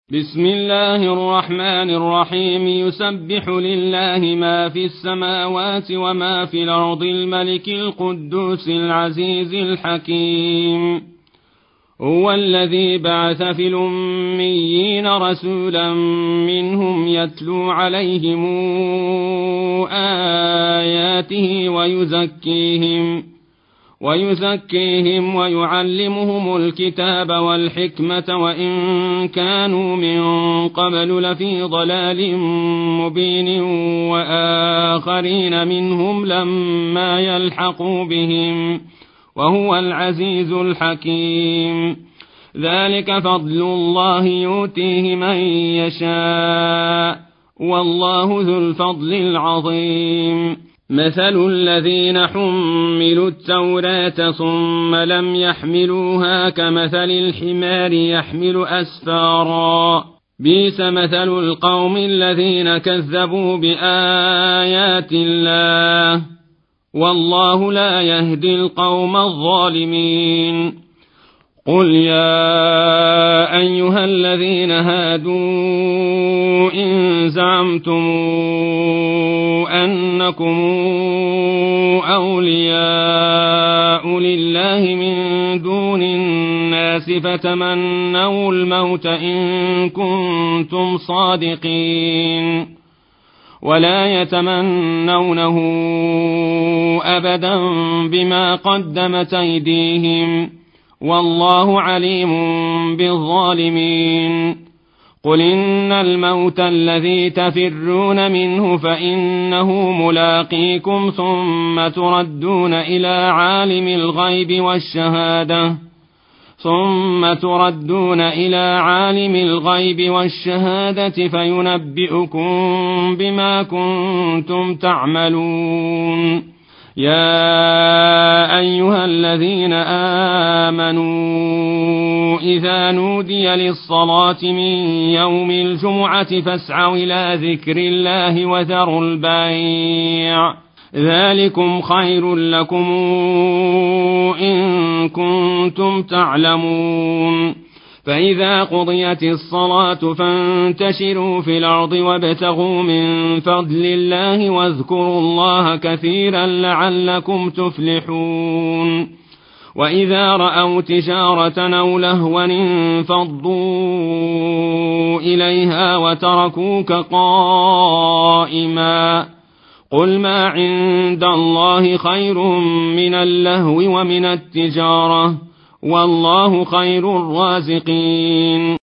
بسم الله الرحمن الرحيم. يسبح لله ما في السماوات وما في الأرض الملك القدوس العزيز الحكيم. هو الذي بعث في الأميين رسولا منهم يتلو عليهم آياته ويزكيهم ويعلمهم الكتاب والحكمة وإن كانوا من قبل لفي ضلال مبين وآخرين منهم لما يلحقوا بهم وهو العزيز الحكيم. ذلك فضل الله يؤتيه من يشاء والله ذو الفضل العظيم. مثل الذين حملوا التوراة ثم لم يحملوها كمثل الحمار يحمل أسفارا بئس مثل القوم الذين كذبوا بآيات الله والله لا يهدي القوم الظالمين. قل يا أيها الذين هادوا إن زعمتم أنكم أولياء لله من دون الناس فتمنوا الموت إن كنتم صادقين ولا يتمنونه أبدا بما قدمت أيديهم والله عليم بالظالمين. قل إن الموت الذي تفرون منه فإنه ملاقيكم ثم تردون إلى عالم الغيب والشهادة فينبئكم بما كنتم تعملون. يا أيها الذين آمنوا إذا نودي للصلاة من يوم الجمعة فاسعوا إلى ذكر الله وذروا البيع ذلكم خير لكم إن كنتم تعلمون. فإذا قضيت الصلاة فانتشروا في الأرض وابتغوا من فضل الله واذكروا الله كثيرا لعلكم تفلحون. وإذا رأوا تجارة أو لهوا انفضوا إليها وتركوك قائما قل ما عند الله خير من اللهو ومن التجارة والله خير الرازقين.